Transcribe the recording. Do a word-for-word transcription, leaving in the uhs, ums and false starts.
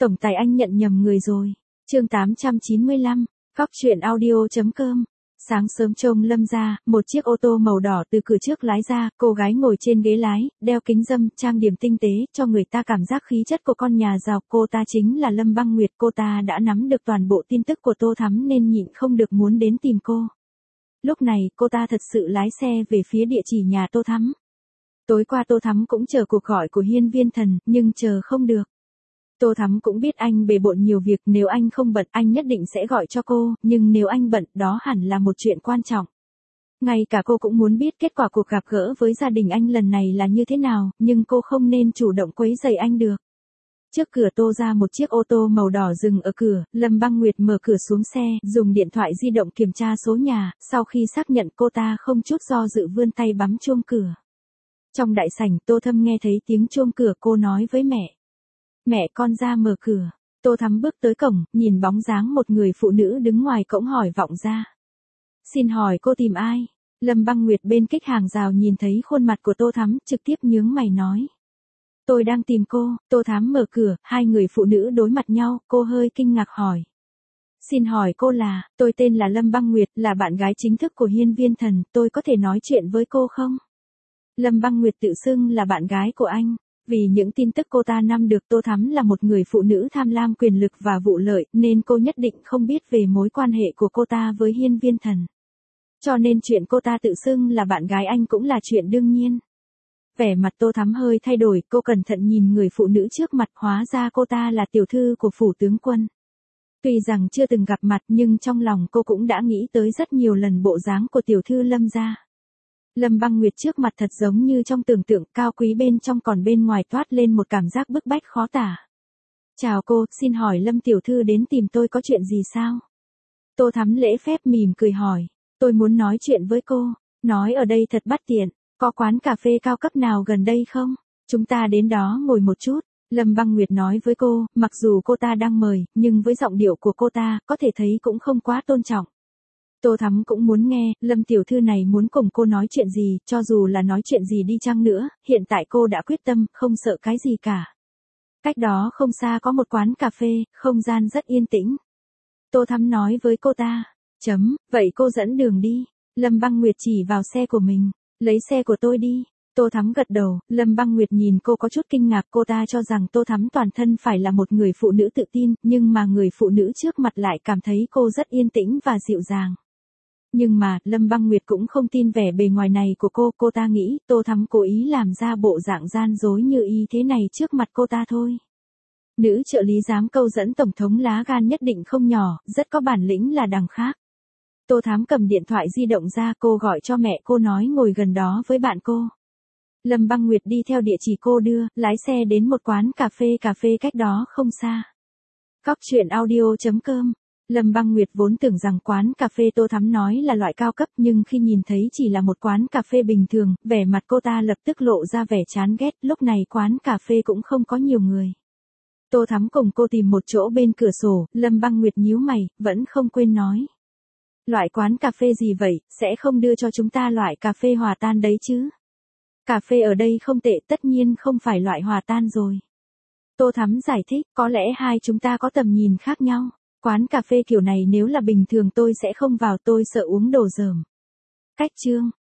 Tổng tài anh nhận nhầm người rồi. Chương tám trăm chín mươi lăm, Cóc truyện audio chấm com. Sáng sớm trông Lâm ra, một chiếc ô tô màu đỏ từ cửa trước lái ra, cô gái ngồi trên ghế lái, đeo kính râm, trang điểm tinh tế, cho người ta cảm giác khí chất của con nhà giàu. Cô ta chính là Lâm Băng Nguyệt. Cô ta đã nắm được toàn bộ tin tức của Tô Thắm nên nhịn không được muốn đến tìm cô. Lúc này, cô ta thật sự lái xe về phía địa chỉ nhà Tô Thắm. Tối qua Tô Thắm cũng chờ cuộc gọi của Hiên Viên Thần, nhưng chờ không được. Tô Thắm cũng biết anh bề bộn nhiều việc, nếu anh không bận anh nhất định sẽ gọi cho cô, nhưng nếu anh bận đó hẳn là một chuyện quan trọng. Ngay cả cô cũng muốn biết kết quả cuộc gặp gỡ với gia đình anh lần này là như thế nào, nhưng cô không nên chủ động quấy rầy anh được. Trước cửa Tô ra một chiếc ô tô màu đỏ dừng ở cửa, Lâm Băng Nguyệt mở cửa xuống xe, dùng điện thoại di động kiểm tra số nhà, sau khi xác nhận cô ta không chút do dự vươn tay bấm chuông cửa. Trong đại sảnh Tô Thâm nghe thấy tiếng chuông cửa, cô nói với mẹ. Mẹ, con ra mở cửa. Tô Thắm bước tới cổng, nhìn bóng dáng một người phụ nữ đứng ngoài cổng hỏi vọng ra. Xin hỏi cô tìm ai? Lâm Băng Nguyệt bên cách hàng rào nhìn thấy khuôn mặt của Tô Thắm, trực tiếp nhướng mày nói. Tôi đang tìm cô. Tô Thắm mở cửa, hai người phụ nữ đối mặt nhau, cô hơi kinh ngạc hỏi. Xin hỏi cô là, tôi tên là Lâm Băng Nguyệt, là bạn gái chính thức của Hiên Viên Thần, tôi có thể nói chuyện với cô không? Lâm Băng Nguyệt tự xưng là bạn gái của anh. Vì những tin tức cô ta nắm được, Tô Thắm là một người phụ nữ tham lam quyền lực và vụ lợi, nên cô nhất định không biết về mối quan hệ của cô ta với Hiên Viên Thần. Cho nên chuyện cô ta tự xưng là bạn gái anh cũng là chuyện đương nhiên. Vẻ mặt Tô Thắm hơi thay đổi, cô cẩn thận nhìn người phụ nữ trước mặt, hóa ra cô ta là tiểu thư của phủ tướng quân. Tuy rằng chưa từng gặp mặt nhưng trong lòng cô cũng đã nghĩ tới rất nhiều lần bộ dáng của tiểu thư Lâm gia. Lâm Băng Nguyệt trước mặt thật giống như trong tưởng tượng, cao quý bên trong còn bên ngoài toát lên một cảm giác bức bách khó tả. Chào cô, xin hỏi Lâm tiểu thư đến tìm tôi có chuyện gì sao? Tô Thắm lễ phép mỉm cười hỏi, tôi muốn nói chuyện với cô, nói ở đây thật bất tiện, có quán cà phê cao cấp nào gần đây không? Chúng ta đến đó ngồi một chút. Lâm Băng Nguyệt nói với cô, mặc dù cô ta đang mời, nhưng với giọng điệu của cô ta, có thể thấy cũng không quá tôn trọng. Tô Thắm cũng muốn nghe, Lâm tiểu thư này muốn cùng cô nói chuyện gì, cho dù là nói chuyện gì đi chăng nữa, hiện tại cô đã quyết tâm, không sợ cái gì cả. Cách đó không xa có một quán cà phê, không gian rất yên tĩnh. Tô Thắm nói với cô ta, chấm, vậy cô dẫn đường đi. Lâm Băng Nguyệt chỉ vào xe của mình, lấy xe của tôi đi. Tô Thắm gật đầu, Lâm Băng Nguyệt nhìn cô có chút kinh ngạc, cô ta cho rằng Tô Thắm toàn thân phải là một người phụ nữ tự tin, nhưng mà người phụ nữ trước mặt lại cảm thấy cô rất yên tĩnh và dịu dàng. Nhưng mà, Lâm Băng Nguyệt cũng không tin vẻ bề ngoài này của cô, cô ta nghĩ, Tô Thắm cố ý làm ra bộ dạng gian dối như y thế này trước mặt cô ta thôi. Nữ trợ lý dám câu dẫn tổng thống lá gan nhất định không nhỏ, rất có bản lĩnh là đằng khác. Tô Thắm cầm điện thoại di động ra, cô gọi cho mẹ cô nói ngồi gần đó với bạn cô. Lâm Băng Nguyệt đi theo địa chỉ cô đưa, lái xe đến một quán cà phê cà phê cách đó không xa. Cóc truyện audio chấm com. Lâm Băng Nguyệt vốn tưởng rằng quán cà phê Tô Thắm nói là loại cao cấp, nhưng khi nhìn thấy chỉ là một quán cà phê bình thường, vẻ mặt cô ta lập tức lộ ra vẻ chán ghét, lúc này quán cà phê cũng không có nhiều người. Tô Thắm cùng cô tìm một chỗ bên cửa sổ, Lâm Băng Nguyệt nhíu mày, vẫn không quên nói. Loại quán cà phê gì vậy, sẽ không đưa cho chúng ta loại cà phê hòa tan đấy chứ? Cà phê ở đây không tệ, tất nhiên không phải loại hòa tan rồi. Tô Thắm giải thích, có lẽ hai chúng ta có tầm nhìn khác nhau. Quán cà phê kiểu này nếu là bình thường tôi sẽ không vào, tôi sợ uống đồ dởm. Cách chương